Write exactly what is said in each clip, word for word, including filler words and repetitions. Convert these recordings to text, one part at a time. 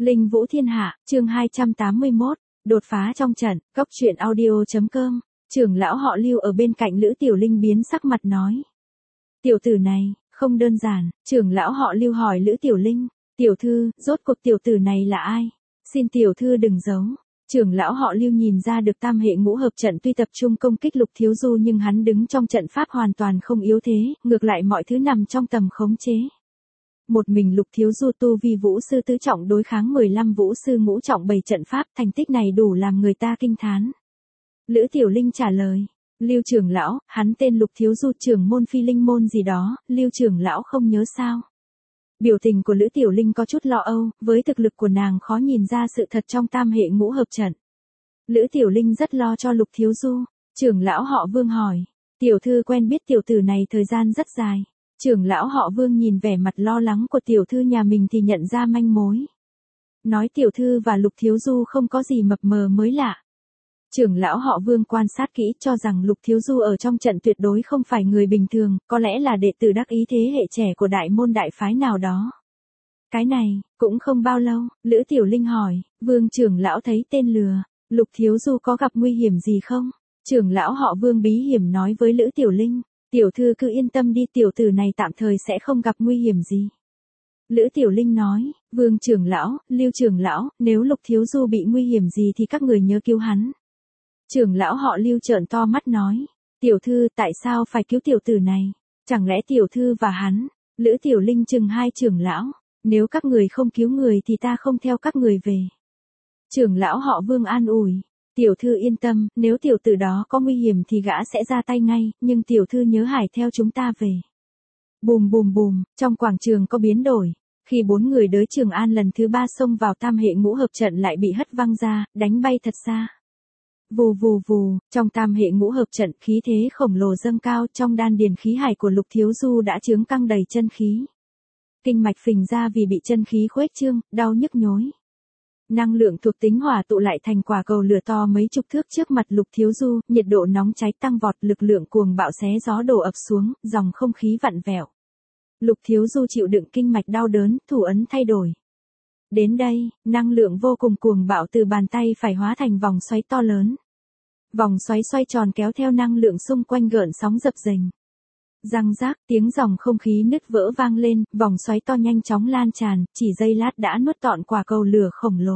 Linh Vũ Thiên Hạ, chương hai trăm tám mươi mốt, đột phá trong trận, cốc truyện audio chấm com, trưởng lão họ Lưu ở bên cạnh Lữ Tiểu Linh biến sắc mặt nói. Tiểu tử này, không đơn giản, trưởng lão họ Lưu hỏi Lữ Tiểu Linh, tiểu thư, rốt cuộc tiểu tử này là ai? Xin tiểu thư đừng giấu. Trưởng lão họ Lưu nhìn ra được tam hệ ngũ hợp trận tuy tập trung công kích Lục Thiếu Du nhưng hắn đứng trong trận pháp hoàn toàn không yếu thế, ngược lại mọi thứ nằm trong tầm khống chế. Một mình Lục Thiếu Du tu vi vũ sư tứ trọng đối kháng mười lăm vũ sư ngũ trọng bày trận pháp, thành tích này đủ làm người ta kinh thán. Lữ Tiểu Linh trả lời, Lưu trưởng lão, hắn tên Lục Thiếu Du, trưởng môn Phi Linh môn gì đó, Lưu trưởng lão không nhớ sao? Biểu tình của Lữ Tiểu Linh có chút lo âu, với thực lực của nàng khó nhìn ra sự thật trong tam hệ ngũ hợp trận. Lữ Tiểu Linh rất lo cho Lục Thiếu Du. Trưởng lão họ Vương hỏi, tiểu thư quen biết tiểu tử này thời gian rất dài. Trưởng lão họ Vương nhìn vẻ mặt lo lắng của tiểu thư nhà mình thì nhận ra manh mối. Nói tiểu thư và Lục Thiếu Du không có gì mập mờ mới lạ. Trưởng lão họ Vương quan sát kỹ cho rằng Lục Thiếu Du ở trong trận tuyệt đối không phải người bình thường, có lẽ là đệ tử đắc ý thế hệ trẻ của đại môn đại phái nào đó. Cái này, cũng không bao lâu, Lữ Tiểu Linh hỏi, Vương trưởng lão thấy tên lừa, Lục Thiếu Du có gặp nguy hiểm gì không? Trưởng lão họ Vương bí hiểm nói với Lữ Tiểu Linh, tiểu thư cứ yên tâm đi, tiểu tử này tạm thời sẽ không gặp nguy hiểm gì. Lữ Tiểu Linh nói, Vương trưởng lão, Lưu trưởng lão, nếu Lục Thiếu Du bị nguy hiểm gì thì các người nhớ cứu hắn. Trưởng lão họ Lưu trợn to mắt nói, tiểu thư tại sao phải cứu tiểu tử này, chẳng lẽ tiểu thư và hắn? Lữ Tiểu Linh chừng hai trưởng lão, nếu các người không cứu người thì ta không theo các người về. Trưởng lão họ Vương an ủi, tiểu thư yên tâm, nếu tiểu tử đó có nguy hiểm thì gã sẽ ra tay ngay, nhưng tiểu thư nhớ hải theo chúng ta về. Bùm bùm bùm, trong quảng trường có biến đổi, khi bốn người đới Trường An lần thứ ba xông vào tam hệ ngũ hợp trận lại bị hất văng ra, đánh bay thật xa. Vù vù vù, trong tam hệ ngũ hợp trận khí thế khổng lồ dâng cao, trong đan điền khí hải của Lục Thiếu Du đã chướng căng đầy chân khí. Kinh mạch phình ra vì bị chân khí khuếch trương, đau nhức nhối. Năng lượng thuộc tính hỏa tụ lại thành quả cầu lửa to mấy chục thước trước mặt Lục Thiếu Du, nhiệt độ nóng cháy tăng vọt, lực lượng cuồng bạo xé gió đổ ập xuống, dòng không khí vặn vẹo. Lục Thiếu Du chịu đựng kinh mạch đau đớn, thủ ấn thay đổi. Đến đây, năng lượng vô cùng cuồng bạo từ bàn tay phải hóa thành vòng xoáy to lớn. Vòng xoáy xoay tròn kéo theo năng lượng xung quanh gợn sóng dập dềnh. Răng rác, tiếng dòng không khí nứt vỡ vang lên, vòng xoáy to nhanh chóng lan tràn, chỉ giây lát đã nuốt trọn quả cầu lửa khổng lồ.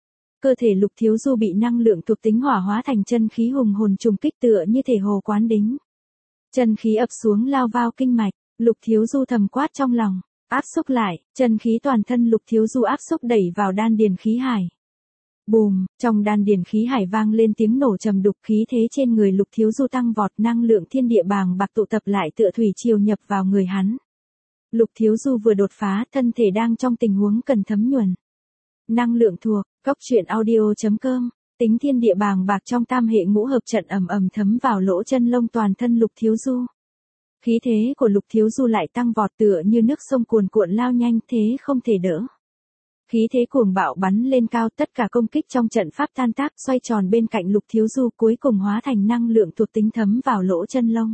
Cơ thể Lục Thiếu Du bị năng lượng thuộc tính hỏa hóa thành chân khí hùng hồn trùng kích tựa như thể hồ quán đính. Chân khí ập xuống lao vào kinh mạch, Lục Thiếu Du thầm quát trong lòng, áp xúc lại, chân khí toàn thân Lục Thiếu Du áp xúc đẩy vào đan điền khí hải. Bùm, trong đan điền khí hải vang lên tiếng nổ trầm đục, khí thế trên người Lục Thiếu Du tăng vọt, năng lượng thiên địa bàng bạc tụ tập lại tựa thủy triều nhập vào người hắn. Lục Thiếu Du vừa đột phá, thân thể đang trong tình huống cần thấm nhuần. Năng lượng thuộc, cốc truyện audio chấm com, tính thiên địa bàng bạc trong tam hệ ngũ hợp trận ầm ầm thấm vào lỗ chân lông toàn thân Lục Thiếu Du. Khí thế của Lục Thiếu Du lại tăng vọt tựa như nước sông cuồn cuộn lao nhanh, thế không thể đỡ. Khí thế cuồng bạo bắn lên cao, tất cả công kích trong trận pháp tan tác, xoay tròn bên cạnh Lục Thiếu Du cuối cùng hóa thành năng lượng thuộc tính thấm vào lỗ chân lông.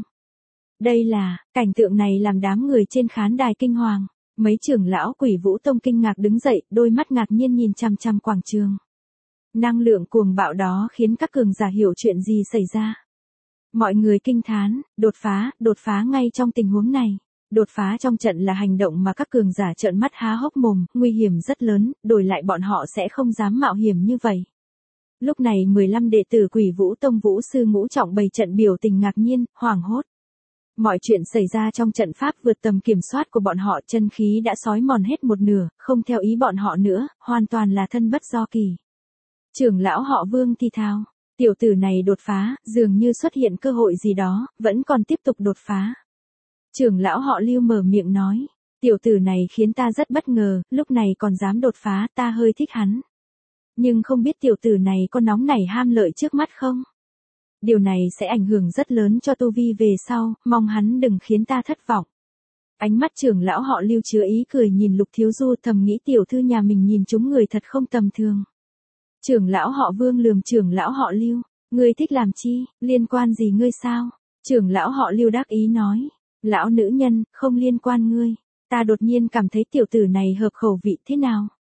Đây là, cảnh tượng này làm đám người trên khán đài kinh hoàng. Mấy trưởng lão Quỷ Vũ Tông kinh ngạc đứng dậy, đôi mắt ngạc nhiên nhìn chằm chằm quảng trường. Năng lượng cuồng bạo đó khiến các cường giả hiểu chuyện gì xảy ra. Mọi người kinh thán, đột phá, đột phá ngay trong tình huống này. Đột phá trong trận là hành động mà các cường giả trợn mắt há hốc mồm, nguy hiểm rất lớn, đổi lại bọn họ sẽ không dám mạo hiểm như vậy. Lúc này mười lăm đệ tử Quỷ Vũ Tông vũ sư ngũ trọng bày trận biểu tình ngạc nhiên, hoảng hốt. Mọi chuyện xảy ra trong trận pháp vượt tầm kiểm soát của bọn họ, chân khí đã xói mòn hết một nửa, không theo ý bọn họ nữa, hoàn toàn là thân bất do kỳ. Trưởng lão họ Vương thì thào, tiểu tử này đột phá, dường như xuất hiện cơ hội gì đó, vẫn còn tiếp tục đột phá. Trưởng lão họ Lưu mở miệng nói, tiểu tử này khiến ta rất bất ngờ, lúc này còn dám đột phá, ta hơi thích hắn. Nhưng không biết tiểu tử này có nóng nảy ham lợi trước mắt không? Điều này sẽ ảnh hưởng rất lớn cho tu vi về sau, mong hắn đừng khiến ta thất vọng. Ánh mắt trưởng lão họ Lưu chứa ý cười nhìn Lục Thiếu Du, thầm nghĩ tiểu thư nhà mình nhìn chúng người thật không tầm thường. Trưởng lão họ Vương lườm trưởng lão họ Lưu, ngươi thích làm chi, liên quan gì ngươi sao? Trưởng lão họ Lưu đắc ý nói, lão nữ nhân, không liên quan ngươi, ta đột nhiên cảm thấy tiểu tử này hợp khẩu vị thế nào?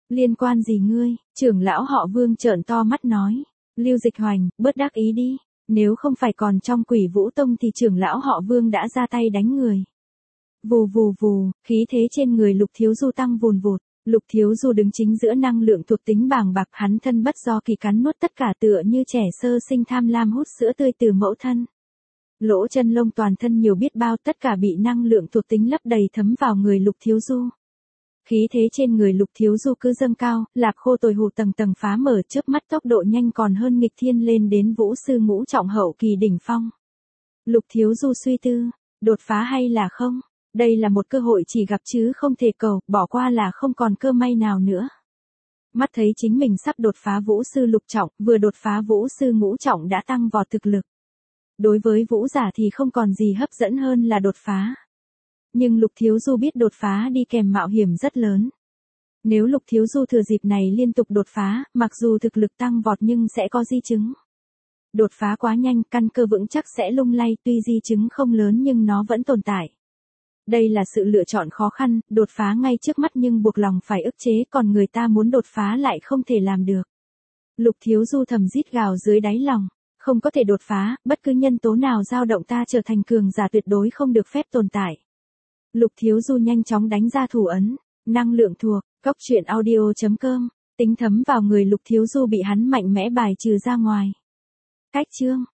Liên quan gì ngươi? Trưởng lão họ Vương trợn to mắt nói. Lưu Dịch Hoành, bớt đắc ý đi. Nếu không phải còn trong Quỷ Vũ Tông thì trưởng lão họ Vương đã ra tay đánh người. Vù vù vù, khí thế trên người Lục Thiếu Du tăng vùn vụt. Lục Thiếu Du đứng chính giữa năng lượng thuộc tính bàng bạc, hắn thân bất do kỳ cắn nuốt tất cả tựa như trẻ sơ sinh tham lam hút sữa tươi từ mẫu thân. Lỗ chân lông toàn thân nhiều biết bao, tất cả bị năng lượng thuộc tính lấp đầy thấm vào người Lục Thiếu Du. Khí thế trên người Lục Thiếu Du cứ dâng cao, lạc khô tồi hù tầng tầng phá mở, trước mắt tốc độ nhanh còn hơn nghịch thiên lên đến vũ sư ngũ trọng hậu kỳ đỉnh phong. Lục Thiếu Du suy tư, đột phá hay là không? Đây là một cơ hội chỉ gặp chứ không thể cầu, bỏ qua là không còn cơ may nào nữa. Mắt thấy chính mình sắp đột phá vũ sư lục trọng, vừa đột phá vũ sư ngũ trọng đã tăng vọt thực lực. Đối với vũ giả thì không còn gì hấp dẫn hơn là đột phá. Nhưng Lục Thiếu Du biết đột phá đi kèm mạo hiểm rất lớn. Nếu Lục Thiếu Du thừa dịp này liên tục đột phá, mặc dù thực lực tăng vọt nhưng sẽ có di chứng. Đột phá quá nhanh, căn cơ vững chắc sẽ lung lay, tuy di chứng không lớn nhưng nó vẫn tồn tại. Đây là sự lựa chọn khó khăn, đột phá ngay trước mắt nhưng buộc lòng phải ức chế, còn người ta muốn đột phá lại không thể làm được. Lục Thiếu Du thầm rít gào dưới đáy lòng, không có thể đột phá, bất cứ nhân tố nào dao động ta trở thành cường giả tuyệt đối không được phép tồn tại. Lục Thiếu Du nhanh chóng đánh ra thủ ấn, năng lượng thuộc, cốc truyện audio chấm com, tính thấm vào người Lục Thiếu Du bị hắn mạnh mẽ bài trừ ra ngoài. Cách chương